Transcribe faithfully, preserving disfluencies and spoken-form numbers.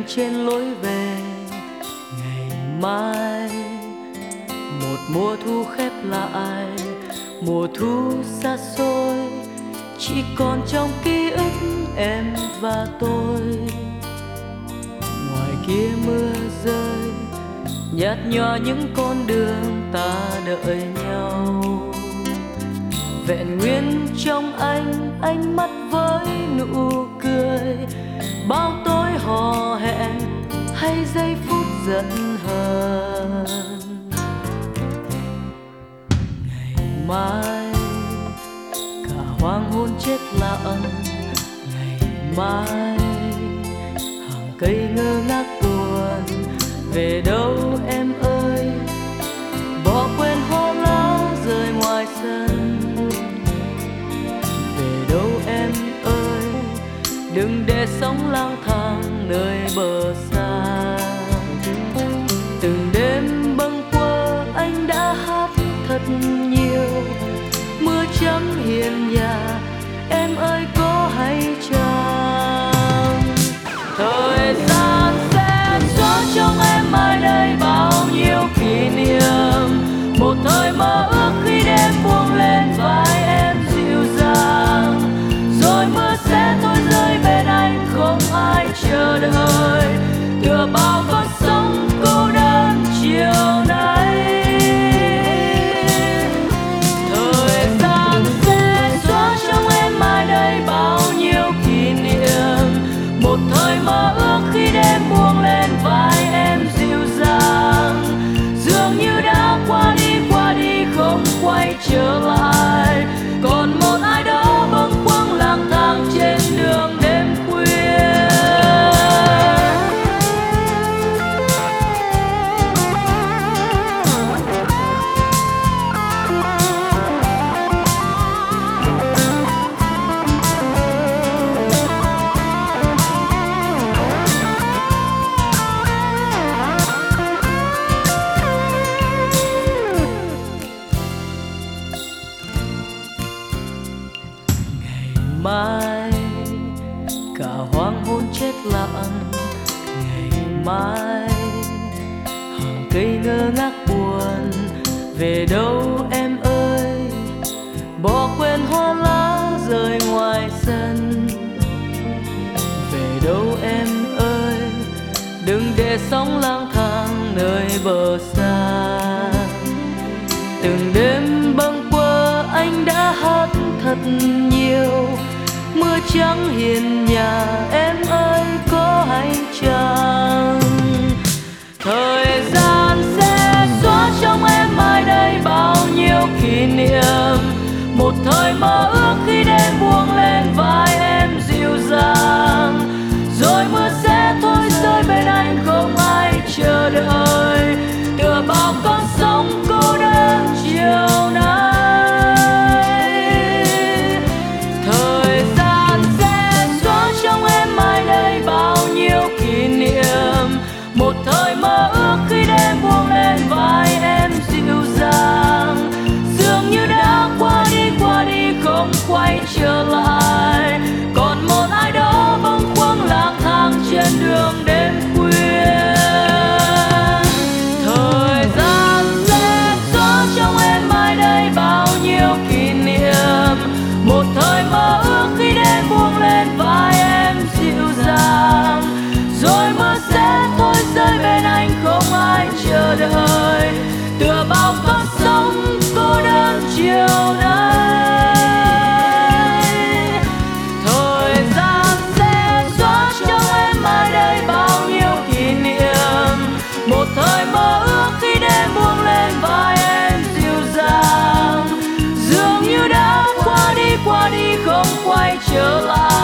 trên lối về ngày mai. Một mùa thu khép lại, mùa thu xa xôi, chỉ còn trong ký ức em và tôi. Ngoài kia mưa rơi, nhạt nhòa những con đường ta đợi nhau. Vẹn nguyên trong anh, ánh mắt với nụ cười, bao tối hò hẹn hay giây phút giận hờn. Ngày mai cả hoàng hôn chết lặng, ngày mai hàng cây ngơ ngác buồn. Về đâu em ơi, bỏ quên hoa lá rơi ngoài sân. Về đâu em ơi, đừng để sống lang thang nơi bờ xa. Từng đêm bâng quơ anh đã hát thật nhiều, mưa trắng hiên nhà em ơi có hay chăng. Thời gian sẽ xóa trong em mai đây bao nhiêu kỷ niệm, một thời mơ ước khi đêm buông lên vai em dịu dàng. Rồi mưa sẽ thôi rơi bên anh không ai chờ đợi, tựa bao con sóng cô đơn chiều nay. Thời gian sẽ xóa trong em mai đây bao nhiêu kỷ niệm, một thời mơ ước khi đêm buông lên vai em dịu dàng. Dường như đã qua đi qua đi không quay trở lại, còn một ai đó bâng khuâng lang thang trên đường đêm khuya. Mai cả hoàng hôn chết lặng, ngày mai hàng cây ngơ ngác buồn. Về đâu em ơi, bỏ quên hoa lá rơi ngoài sân. Về đâu em ơi, đừng để sóng lang thang nơi bờ xa. Từng đêm bâng quơ anh đã hát thật nhiều, mưa trắng hiên nhà em ơi có hay chăng. Thời gian sẽ xóa trong em mai đây bao nhiêu kỷ niệm, một thời mơ ước khi đêm buông lên vai em dịu dàng. Rồi mưa sẽ thôi rơi bên anh không ai chờ đợi, tựa bao con sóng cô đơn chiều nay. Một thời mơ ước khi đêm buông lên vai em dịu dàng. Dường như đã qua đi qua đi không quay trở lại, còn một ai đó bâng khuâng lang thang trên đường đêm khuya. Thời gian sẽ xóa trong em mai đây bao nhiêu kỷ niệm, một thời mơ ước khi đêm buông lên vai em dịu dàng. Rồi mưa sẽ thôi rơi bên anh không ai chờ đợi, tựa bao con sóng cô đơn chiều nay. Thời gian sẽ xóa trong em mai đây bao nhiêu kỷ niệm, một thời mơ ước khi đêm buông lên vai em dịu dàng. Dường như đã qua đi qua đi không quay trở lại,